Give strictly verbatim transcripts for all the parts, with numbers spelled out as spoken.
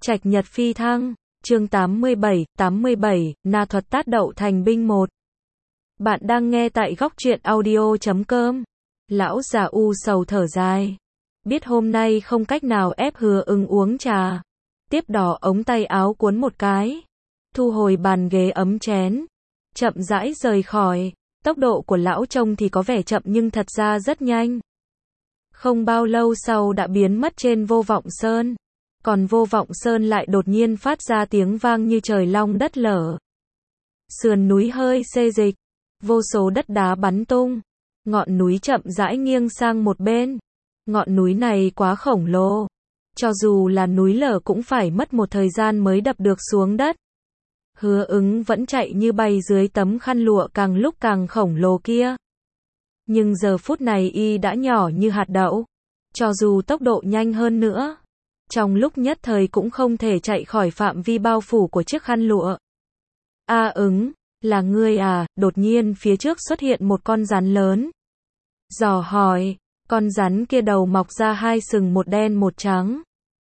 Trạch Nhật phi thăng, chương tám mươi bảy, tám mươi bảy, Na thuật tát đậu thành binh một. Bạn đang nghe tại góc truyện audio chấm com. Lão già u sầu thở dài. Biết hôm nay không cách nào ép Hứa Ứng uống trà. Tiếp đỏ ống tay áo cuốn một cái. Thu hồi bàn ghế ấm chén. Chậm rãi rời khỏi. Tốc độ của lão trông thì có vẻ chậm nhưng thật ra rất nhanh. Không bao lâu sau đã biến mất trên Vô Vọng Sơn. Còn Vô Vọng Sơn lại đột nhiên phát ra tiếng vang như trời long đất lở. Sườn núi hơi xê dịch, vô số đất đá bắn tung, ngọn núi chậm rãi nghiêng sang một bên. Ngọn núi này quá khổng lồ, cho dù là núi lở cũng phải mất một thời gian mới đập được xuống đất. Hứa Ứng vẫn chạy như bay dưới tấm khăn lụa càng lúc càng khổng lồ kia. Nhưng giờ phút này y đã nhỏ như hạt đậu, cho dù tốc độ nhanh hơn nữa, trong lúc nhất thời cũng không thể chạy khỏi phạm vi bao phủ của chiếc khăn lụa. A Ứng, là ngươi à? Đột nhiên phía trước xuất hiện một con rắn lớn. Dò hỏi, con rắn kia đầu mọc ra hai sừng, một đen một trắng.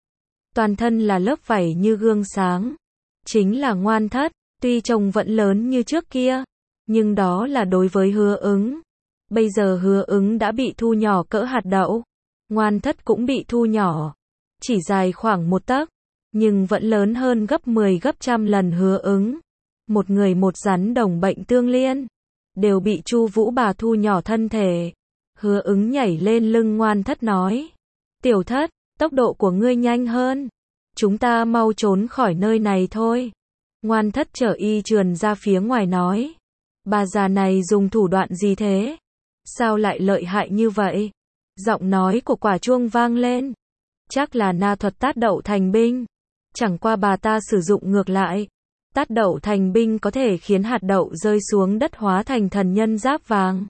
Toàn thân là lớp vảy như gương sáng. Chính là Ngoan Thất, tuy trông vẫn lớn như trước kia, nhưng đó là đối với Hứa Ứng. Bây giờ Hứa Ứng đã bị thu nhỏ cỡ hạt đậu, Ngoan Thất cũng bị thu nhỏ. Chỉ dài khoảng một tấc, nhưng vẫn lớn hơn gấp mười gấp trăm lần Hứa Ứng. Một người một rắn đồng bệnh tương liên, đều bị Chu Vũ Bà thu nhỏ thân thể. Hứa Ứng nhảy lên lưng Ngoan Thất nói: "Tiểu Thất, tốc độ của ngươi nhanh hơn, chúng ta mau trốn khỏi nơi này thôi." Ngoan Thất chở y trườn ra phía ngoài nói: "Bà già này dùng thủ đoạn gì thế? Sao lại lợi hại như vậy?" Giọng nói của Quả Chuông vang lên. Chắc là Na thuật tát đậu thành binh. Chẳng qua bà ta sử dụng ngược lại. Tát đậu thành binh có thể khiến hạt đậu rơi xuống đất hóa thành thần nhân giáp vàng.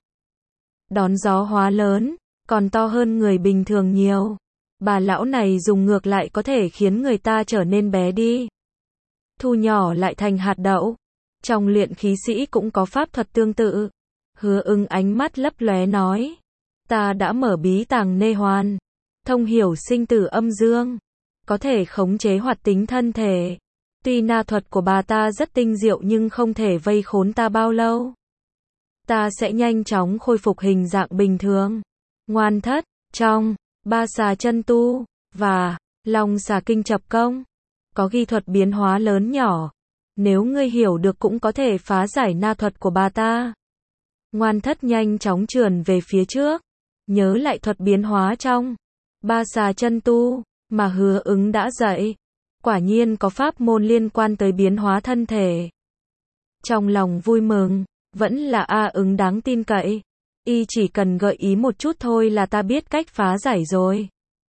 Đón gió hóa lớn, còn to hơn người bình thường nhiều. Bà lão này dùng ngược lại có thể khiến người ta trở nên bé đi, thu nhỏ lại thành hạt đậu. Trong luyện khí sĩ cũng có pháp thuật tương tự. Hứa Ứng ánh mắt lấp lóe nói: "Ta đã mở bí tàng nê hoàn, thông hiểu sinh tử âm dương, có thể khống chế hoạt tính thân thể. Tuy na thuật của bà ta rất tinh diệu nhưng không thể vây khốn ta bao lâu. Ta sẽ nhanh chóng khôi phục hình dạng bình thường." Ngoan Thất, trong Ba Xà Chân Tu và Long Xà Kinh Chập Công có ghi thuật biến hóa lớn nhỏ. Nếu ngươi hiểu được cũng có thể phá giải na thuật của bà ta. Ngoan Thất nhanh chóng trườn về phía trước, nhớ lại thuật biến hóa trong Ba Xà Chân Tu mà Hứa Ứng đã dạy. Quả nhiên có pháp môn liên quan tới biến hóa thân thể. Trong lòng vui mừng, vẫn là A Ứng đáng tin cậy. Y chỉ cần gợi ý một chút thôi là ta biết cách phá giải rồi.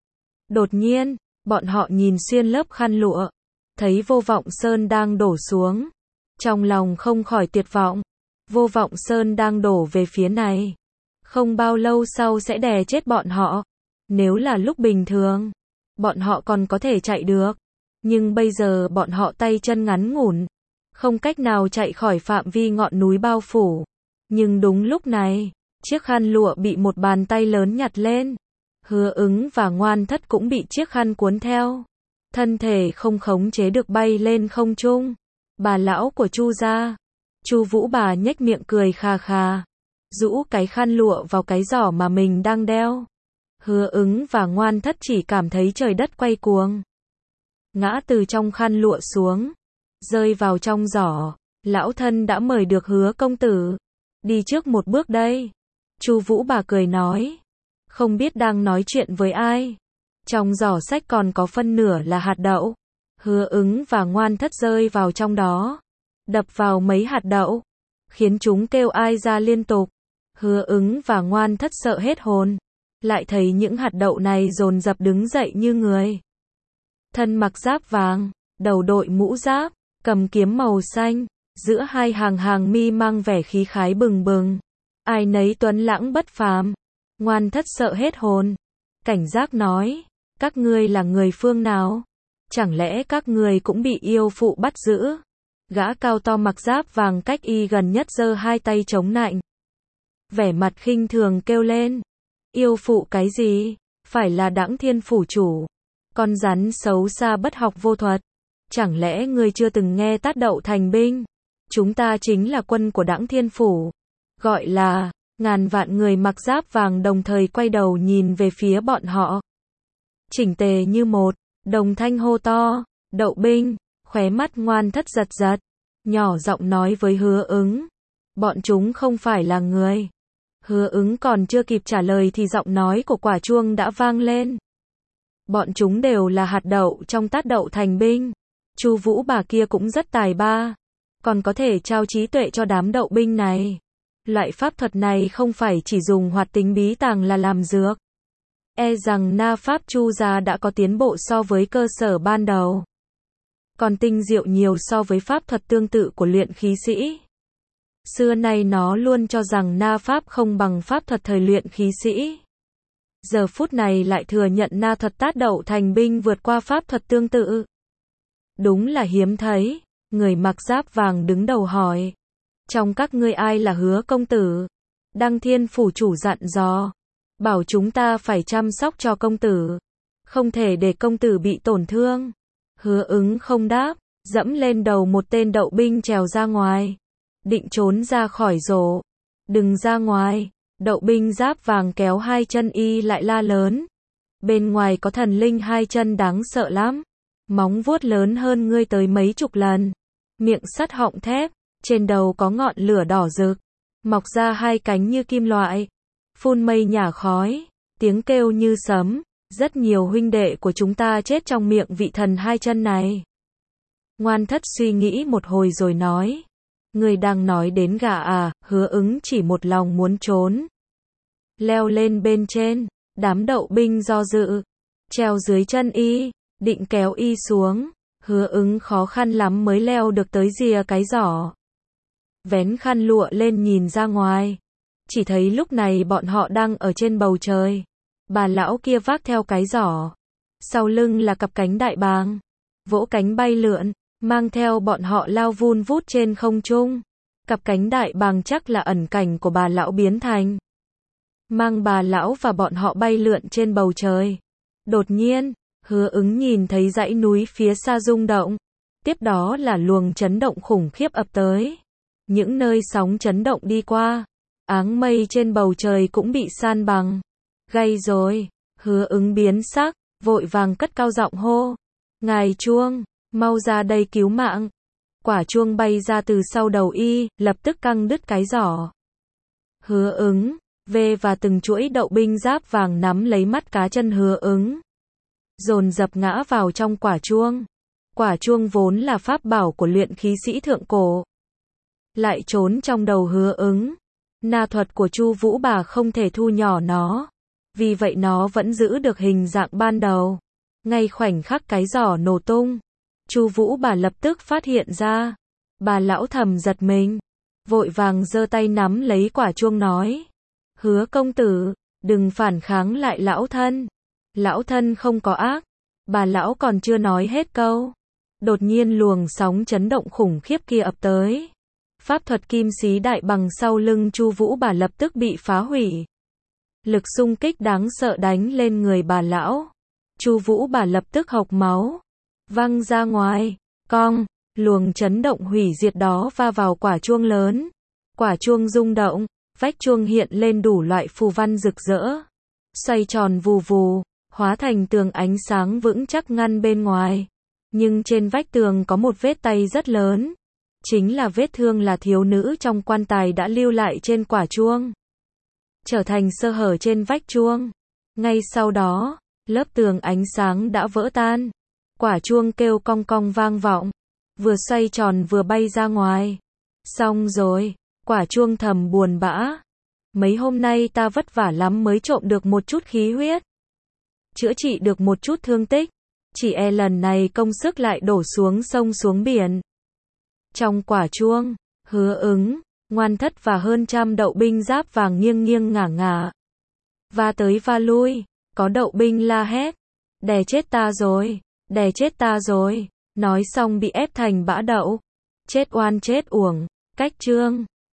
Đột nhiên, bọn họ nhìn xuyên lớp khăn lụa, thấy Vô Vọng Sơn đang đổ xuống. Trong lòng không khỏi tuyệt vọng. Vô Vọng Sơn đang đổ về phía này, không bao lâu sau sẽ đè chết bọn họ. Nếu là lúc bình thường, bọn họ còn có thể chạy được. Nhưng bây giờ bọn họ tay chân ngắn ngủn, không cách nào chạy khỏi phạm vi ngọn núi bao phủ. Nhưng đúng lúc này, chiếc khăn lụa bị một bàn tay lớn nhặt lên. Hứa Ứng và Ngoan Thất cũng bị chiếc khăn cuốn theo. Thân thể không khống chế được bay lên không trung. Bà lão của Chu gia, Chu Vũ Bà nhếch miệng cười khà khà, rũ cái khăn lụa vào cái giỏ mà mình đang đeo. Hứa Ứng và Ngoan Thất chỉ cảm thấy trời đất quay cuồng, ngã từ trong khăn lụa xuống, rơi vào trong giỏ. Lão thân đã mời được Hứa công tử, đi trước một bước đây. Chu Vũ Bà cười nói, không biết đang nói chuyện với ai. Trong giỏ sách còn có phân nửa là hạt đậu. Hứa Ứng và Ngoan Thất rơi vào trong đó, đập vào mấy hạt đậu, khiến chúng kêu ai ra liên tục. Hứa Ứng và Ngoan Thất sợ hết hồn, lại thấy những hạt đậu này dồn dập đứng dậy như người. Thân mặc giáp vàng, đầu đội mũ giáp, cầm kiếm màu xanh, giữa hai hàng hàng mi mang vẻ khí khái bừng bừng. Ai nấy tuấn lãng bất phàm. Ngoan Thất sợ hết hồn, cảnh giác nói, các ngươi là người phương nào? Chẳng lẽ các ngươi cũng bị yêu phụ bắt giữ? Gã cao to mặc giáp vàng cách y gần nhất giơ hai tay chống nạnh, vẻ mặt khinh thường kêu lên, yêu phụ cái gì? Phải là Đãng Thiên phủ chủ, con rắn xấu xa bất học vô thuật, Chẳng lẽ ngươi chưa từng nghe Tát Đậu thành binh? Chúng ta chính là quân của Đãng Thiên Phủ. Gọi là, ngàn vạn người mặc giáp vàng đồng thời quay đầu nhìn về phía bọn họ. Chỉnh tề như một, đồng thanh hô to, Đậu binh, khóe mắt Ngoan Thất giật giật, nhỏ giọng nói với Hứa Ứng. Bọn chúng không phải là người. Hứa Ứng còn chưa kịp trả lời thì giọng nói của Quả Chuông đã vang lên. Bọn chúng đều là hạt đậu trong Tát Đậu thành binh. Chu Vũ bà kia cũng rất tài ba, còn có thể trao trí tuệ cho đám đậu binh này. Loại pháp thuật này không phải chỉ dùng hoạt tính bí tàng là làm dược. E rằng na pháp Chu gia đã có tiến bộ so với cơ sở ban đầu. Còn tinh diệu nhiều so với pháp thuật tương tự của luyện khí sĩ. Xưa nay nó luôn cho rằng na pháp không bằng pháp thuật thời luyện khí sĩ. Giờ phút này lại thừa nhận na thuật Tát Đậu thành binh vượt qua pháp thuật tương tự. Đúng là hiếm thấy. Người mặc giáp vàng đứng đầu hỏi. Trong các ngươi ai là Hứa công tử? Đăng Thiên Phủ chủ dặn dò. Bảo chúng ta phải chăm sóc cho công tử. Không thể để công tử bị tổn thương. Hứa Ứng không đáp. Dẫm lên đầu một tên đậu binh trèo ra ngoài. Định trốn ra khỏi rổ. Đừng ra ngoài. Đậu binh giáp vàng kéo hai chân y lại la lớn. Bên ngoài có thần linh hai chân đáng sợ lắm. Móng vuốt lớn hơn ngươi tới mấy chục lần. Miệng sắt họng thép. Trên đầu có ngọn lửa đỏ rực. Mọc ra hai cánh như kim loại. Phun mây nhả khói. Tiếng kêu như sấm. Rất nhiều huynh đệ của chúng ta chết trong miệng vị thần hai chân này. Ngoan Thất suy nghĩ một hồi rồi nói. Người đang nói đến gà à? Hứa Ứng chỉ một lòng muốn trốn. Leo lên bên trên. Đám đậu binh do dự. Treo dưới chân y. Định kéo y xuống. Hứa Ứng khó khăn lắm mới leo được tới rìa cái giỏ. Vén khăn lụa lên nhìn ra ngoài. Chỉ thấy lúc này bọn họ đang ở trên bầu trời. Bà lão kia vác theo cái giỏ. Sau lưng là cặp cánh đại bàng. Vỗ cánh bay lượn. Mang theo bọn họ lao vun vút trên không trung. Cặp cánh đại bàng chắc là ẩn cảnh của bà lão biến thành. Mang bà lão và bọn họ bay lượn trên bầu trời. Đột nhiên, Hứa Ứng nhìn thấy dãy núi phía xa rung động. Tiếp đó là luồng chấn động khủng khiếp ập tới. Những nơi sóng chấn động đi qua. Áng mây trên bầu trời cũng bị san bằng. Gay rồi. Hứa Ứng biến sắc. Vội vàng cất cao giọng hô. Ngài Chuông. Mau ra đây cứu mạng. Quả chuông bay ra từ sau đầu y. Lập tức căng đứt cái giỏ. Hứa Ứng. Về và từng chuỗi đậu binh giáp vàng nắm lấy mắt cá chân Hứa Ứng. Dồn dập ngã vào trong quả chuông. Quả chuông vốn là pháp bảo của luyện khí sĩ thượng cổ. Lại trốn trong đầu Hứa Ứng. Na thuật của Chu Vũ bà không thể thu nhỏ nó. Vì vậy nó vẫn giữ được hình dạng ban đầu. Ngay khoảnh khắc cái giỏ nổ tung. Chu Vũ bà lập tức phát hiện ra. Bà lão thầm giật mình. Vội vàng giơ tay nắm lấy quả chuông nói. Hứa công tử, đừng phản kháng lại lão thân. Lão thân không có ác. Bà lão còn chưa nói hết câu. Đột nhiên luồng sóng chấn động khủng khiếp kia ập tới. Pháp thuật kim xí đại bằng sau lưng Chu Vũ bà lập tức bị phá hủy. Lực xung kích đáng sợ đánh lên người bà lão. Chu Vũ bà lập tức hộc máu. Văng ra ngoài. Cong. Luồng chấn động hủy diệt đó va vào quả chuông lớn. Quả chuông rung động. Vách chuông hiện lên đủ loại phù văn rực rỡ. Xoay tròn vù vù. Hóa thành tường ánh sáng vững chắc ngăn bên ngoài. Nhưng trên vách tường có một vết tay rất lớn. Chính là vết thương là thiếu nữ trong quan tài đã lưu lại trên quả chuông. Trở thành sơ hở trên vách chuông. Ngay sau đó, lớp tường ánh sáng đã vỡ tan. Quả chuông kêu cong cong vang vọng. Vừa xoay tròn vừa bay ra ngoài. Xong rồi, quả chuông thầm buồn bã. Mấy hôm nay ta vất vả lắm mới trộm được một chút khí huyết. Chữa trị được một chút thương tích. Chỉ e lần này công sức lại đổ xuống sông xuống biển. Trong quả chuông, Hứa Ứng, Ngoan Thất và hơn trăm đậu binh giáp vàng nghiêng nghiêng ngả ngả. Va tới va lui, có đậu binh la hét. Đè chết ta rồi, đè chết ta rồi. Nói xong bị ép thành bã đậu. Chết oan chết uổng, cách chương.